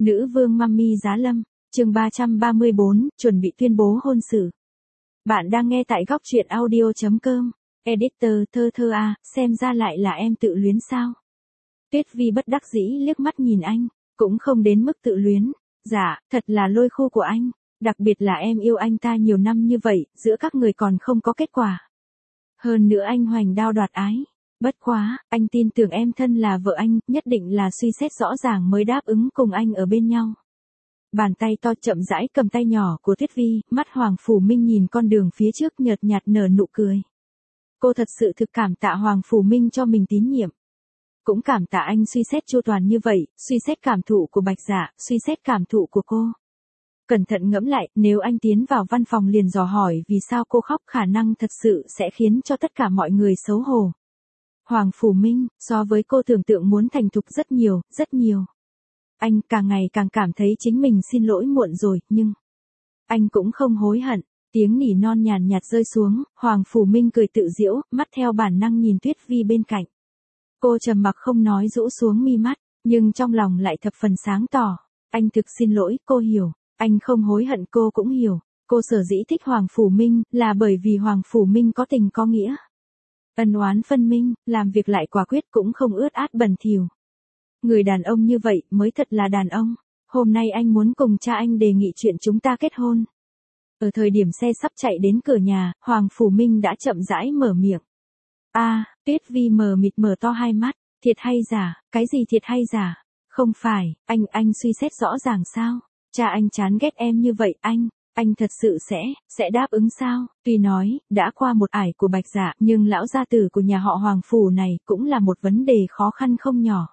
Nữ vương Mummy Giá Lâm, chương 334, chuẩn bị tuyên bố hôn sự. Bạn đang nghe tại góc truyện audio.com. Editor thơ thơ à, xem ra lại là em tự luyến sao? Tuyết Vi bất đắc dĩ liếc mắt nhìn anh, cũng không đến mức tự luyến. Dạ, thật là lôi khu của anh. Đặc biệt là em yêu anh ta nhiều năm như vậy, giữa các người còn không có kết quả. Hơn nữa anh hoành đao đoạt ái. Bất quá, anh tin tưởng em thân là vợ anh, nhất định là suy xét rõ ràng mới đáp ứng cùng anh ở bên nhau. Bàn tay to chậm rãi cầm tay nhỏ của Tuyết Vi, mắt Hoàng Phủ Minh nhìn con đường phía trước nhợt nhạt nở nụ cười. Cô thật sự thực cảm tạ Hoàng Phủ Minh cho mình tín nhiệm. Cũng cảm tạ anh suy xét chu toàn như vậy, suy xét cảm thụ của Bạch Dạ, suy xét cảm thụ của cô. Cẩn thận ngẫm lại, nếu anh tiến vào văn phòng liền dò hỏi vì sao cô khóc khả năng thật sự sẽ khiến cho tất cả mọi người xấu hổ. Hoàng Phủ Minh, so với cô tưởng tượng muốn thành thục rất nhiều, rất nhiều. Anh càng ngày càng cảm thấy chính mình xin lỗi muộn rồi, nhưng anh cũng không hối hận. Tiếng nỉ non nhàn nhạt rơi xuống, Hoàng Phủ Minh cười tự giễu, mắt theo bản năng nhìn Tuyết Vi bên cạnh. Cô trầm mặc không nói rũ xuống mi mắt, nhưng trong lòng lại thập phần sáng tỏ. Anh thực xin lỗi, cô hiểu. Anh không hối hận, cô cũng hiểu. Cô sở dĩ thích Hoàng Phủ Minh là bởi vì Hoàng Phủ Minh có tình có nghĩa. Ân oán phân minh, làm việc lại quả quyết cũng không ướt át bẩn thỉu. Người đàn ông như vậy mới thật là đàn ông. Hôm nay anh muốn cùng cha anh đề nghị chuyện chúng ta kết hôn. Ở thời điểm xe sắp chạy đến cửa nhà, Hoàng Phủ Minh đã chậm rãi mở miệng. Tuyết Vi mờ mịt mở to hai mắt. Thiệt hay giả, cái gì thiệt hay giả? Không phải, anh suy xét rõ ràng sao? Cha anh chán ghét em như vậy, anh thật sự sẽ đáp ứng sao? Tuy nói, đã qua một ải của Bạch Dạ, nhưng lão gia tử của nhà họ Hoàng Phủ này cũng là một vấn đề khó khăn không nhỏ.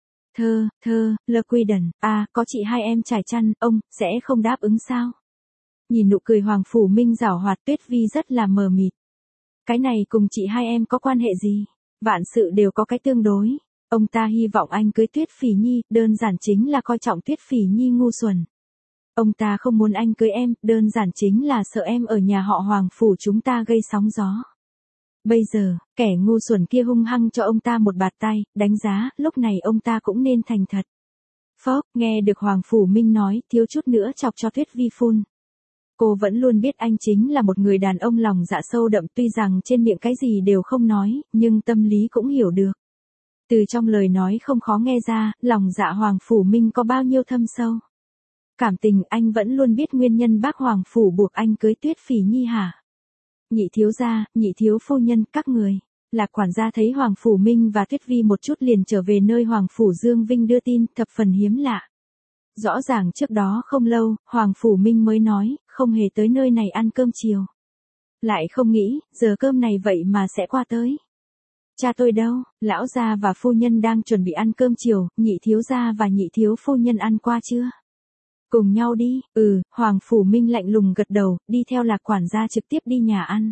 Le Quiden, có chị hai em trải chăn, ông sẽ không đáp ứng sao? Nhìn nụ cười Hoàng Phủ Minh giảo hoạt, Tuyết Vi rất là mờ mịt. Cái này cùng chị hai em có quan hệ gì? Vạn sự đều có cái tương đối. Ông ta hy vọng anh cưới Tuyết Phỉ Nhi, đơn giản chính là coi trọng Tuyết Phỉ Nhi ngu xuẩn. Ông ta không muốn anh cưới em, đơn giản chính là sợ em ở nhà họ Hoàng Phủ chúng ta gây sóng gió. Bây giờ, kẻ ngu xuẩn kia hung hăng cho ông ta một bạt tay, đánh giá, lúc này ông ta cũng nên thành thật. Phốc, nghe được Hoàng Phủ Minh nói, thiếu chút nữa chọc cho Tuyết Vi phun. Cô vẫn luôn biết anh chính là một người đàn ông lòng dạ sâu đậm, tuy rằng trên miệng cái gì đều không nói, nhưng tâm lý cũng hiểu được. Từ trong lời nói không khó nghe ra, lòng dạ Hoàng Phủ Minh có bao nhiêu thâm sâu. Cảm tình anh vẫn luôn biết nguyên nhân bác Hoàng Phủ buộc anh cưới Tuyết Phỉ Nhi hả? Nhị thiếu gia, nhị thiếu phu nhân, các người. Lạc quản gia thấy Hoàng Phủ Minh và Tuyết Vi một chút liền trở về nơi Hoàng Phủ Dương Vinh đưa tin, thập phần hiếm lạ. Rõ ràng trước đó không lâu, Hoàng Phủ Minh mới nói, không hề tới nơi này ăn cơm chiều. Lại không nghĩ, giờ cơm này vậy mà sẽ qua tới. Cha tôi đâu? Lão gia và phu nhân đang chuẩn bị ăn cơm chiều, nhị thiếu gia và nhị thiếu phu nhân ăn qua chưa? Cùng nhau đi, Hoàng Phủ Minh lạnh lùng gật đầu, đi theo Lạc quản gia trực tiếp đi nhà ăn.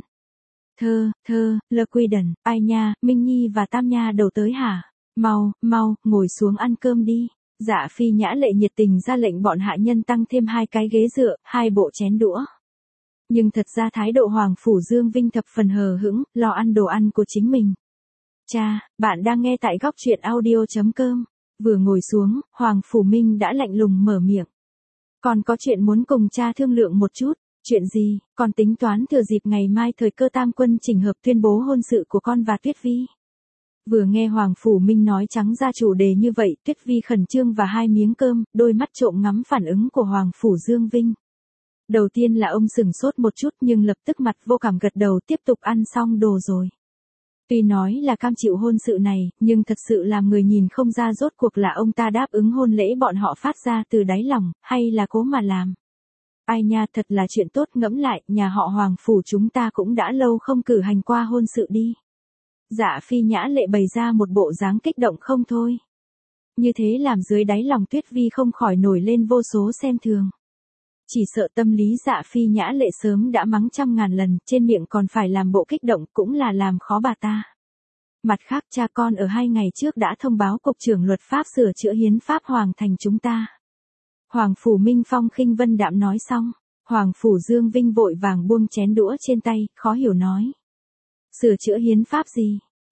Le Quiden, ai nha, Minh Nhi và Tam Nha đầu tới hả? Mau, ngồi xuống ăn cơm đi. Dạ Phi Nhã Lệ nhiệt tình ra lệnh bọn hạ nhân tăng thêm 2 cái ghế dựa, 2 bộ chén đũa. Nhưng thật ra thái độ Hoàng Phủ Dương Vinh thập phần hờ hững, lo ăn đồ ăn của chính mình. Cha, bạn đang nghe tại góc truyện audio.com. Vừa ngồi xuống, Hoàng Phủ Minh đã lạnh lùng mở miệng. Con có chuyện muốn cùng cha thương lượng một chút. Chuyện gì? Con tính toán thừa dịp ngày mai thời cơ tam quân chỉnh hợp tuyên bố hôn sự của con và Tuyết Vi. Vừa nghe Hoàng Phủ Minh nói trắng ra chủ đề như vậy, Tuyết Vi khẩn trương và 2 miếng cơm, đôi mắt trộm ngắm phản ứng của Hoàng Phủ Dương Vinh. Đầu tiên là ông sửng sốt một chút nhưng lập tức mặt vô cảm gật đầu, tiếp tục ăn xong đồ rồi. Tuy nói là cam chịu hôn sự này, nhưng thật sự làm người nhìn không ra rốt cuộc là ông ta đáp ứng hôn lễ bọn họ phát ra từ đáy lòng, hay là cố mà làm. Ai nha, thật là chuyện tốt, ngẫm lại, nhà họ Hoàng Phủ chúng ta cũng đã lâu không cử hành qua hôn sự đi. Dạ Phi Nhã Lệ bày ra một bộ dáng kích động không thôi. Như thế làm dưới đáy lòng Tuyết Vi không khỏi nổi lên vô số xem thường. Chỉ sợ tâm lý Dạ Phi Nhã Lệ sớm đã mắng trăm ngàn lần, trên miệng còn phải làm bộ kích động, cũng là làm khó bà ta. Mặt khác, cha con ở 2 ngày trước đã thông báo Cục trưởng Luật pháp sửa chữa hiến pháp Hoàng thành chúng ta. Hoàng Phủ Minh phong khinh vân đạm nói xong, Hoàng Phủ Dương Vinh vội vàng buông chén đũa trên tay, khó hiểu nói. Sửa chữa hiến pháp gì?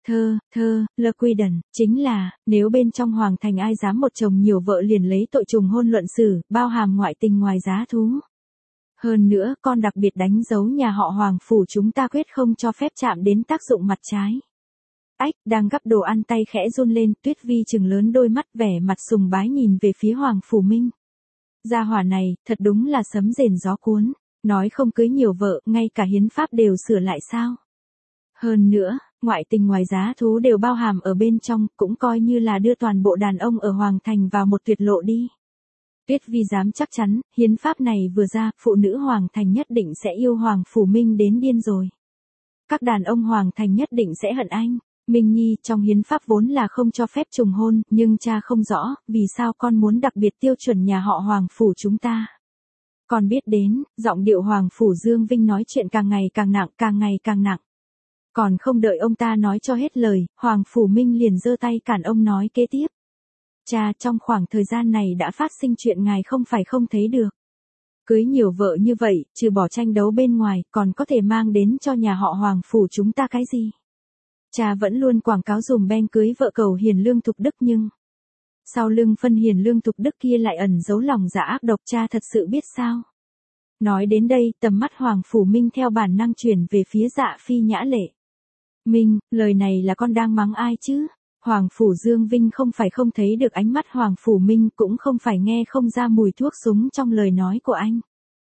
Le Quiden, chính là, nếu bên trong hoàng thành ai dám một chồng nhiều vợ liền lấy tội trùng hôn luận xử, bao hàm ngoại tình ngoài giá thú. Hơn nữa, con đặc biệt đánh dấu nhà họ Hoàng phủ chúng ta quyết không cho phép chạm đến tác dụng mặt trái. Ách, đang gắp đồ ăn tay khẽ run lên, Tuyết Vi trừng lớn đôi mắt vẻ mặt sùng bái nhìn về phía Hoàng Phủ Minh. Gia hỏa này, thật đúng là sấm rền gió cuốn, nói không cưới nhiều vợ, ngay cả hiến pháp đều sửa lại sao. Hơn nữa, ngoại tình ngoài giá thú đều bao hàm ở bên trong, cũng coi như là đưa toàn bộ đàn ông ở Hoàng Thành vào một tuyệt lộ đi. Tuyết Vi dám chắc chắn, hiến pháp này vừa ra, phụ nữ Hoàng Thành nhất định sẽ yêu Hoàng Phủ Minh đến điên rồi. Các đàn ông Hoàng Thành nhất định sẽ hận anh. Minh Nhi, trong hiến pháp vốn là không cho phép trùng hôn, nhưng cha không rõ, vì sao con muốn đặc biệt tiêu chuẩn nhà họ Hoàng Phủ chúng ta. Con biết đến, giọng điệu Hoàng Phủ Dương Vinh nói chuyện càng ngày càng nặng, càng ngày càng nặng. Còn không đợi ông ta nói cho hết lời, Hoàng Phủ Minh liền giơ tay cản ông nói kế tiếp. Cha, trong khoảng thời gian này đã phát sinh chuyện ngài không phải không thấy được. Cưới nhiều vợ như vậy, trừ bỏ tranh đấu bên ngoài, còn có thể mang đến cho nhà họ Hoàng Phủ chúng ta cái gì? Cha vẫn luôn quảng cáo dùm Ben cưới vợ cầu hiền lương thục đức nhưng sau lưng phân hiền lương thục đức kia lại ẩn giấu lòng dạ ác độc, cha thật sự biết sao? Nói đến đây, tầm mắt Hoàng Phủ Minh theo bản năng chuyển về phía Dạ Phi Nhã Lệ. Minh, lời này là con đang mắng ai chứ? Hoàng Phủ Dương Vinh không phải không thấy được ánh mắt Hoàng Phủ Minh, cũng không phải nghe không ra mùi thuốc súng trong lời nói của anh.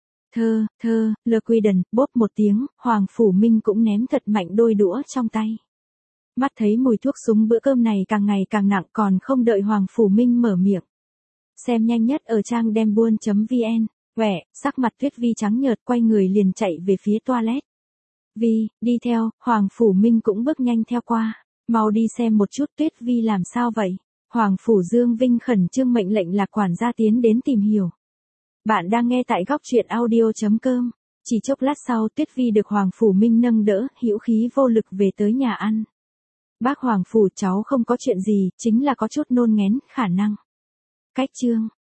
Le Quiden, bốp một tiếng, Hoàng Phủ Minh cũng ném thật mạnh đôi đũa trong tay. Mắt thấy mùi thuốc súng bữa cơm này càng ngày càng nặng, còn không đợi Hoàng Phủ Minh mở miệng. Xem nhanh nhất ở trang dembuôn.vn. Quẻ, sắc mặt Tuyết Vi trắng nhợt, quay người liền chạy về phía toilet. Vi, đi theo, Hoàng Phủ Minh cũng bước nhanh theo qua. Mau đi xem một chút Tuyết Vi làm sao vậy. Hoàng Phủ Dương Vinh khẩn trương mệnh lệnh Lạc quản gia tiến đến tìm hiểu. Bạn đang nghe tại góc truyện audio.com. Chỉ chốc lát sau, Tuyết Vi được Hoàng Phủ Minh nâng đỡ, hữu khí vô lực về tới nhà ăn. Bác Hoàng Phủ, cháu không có chuyện gì, chính là có chút nôn nghén, khả năng. Cách chương.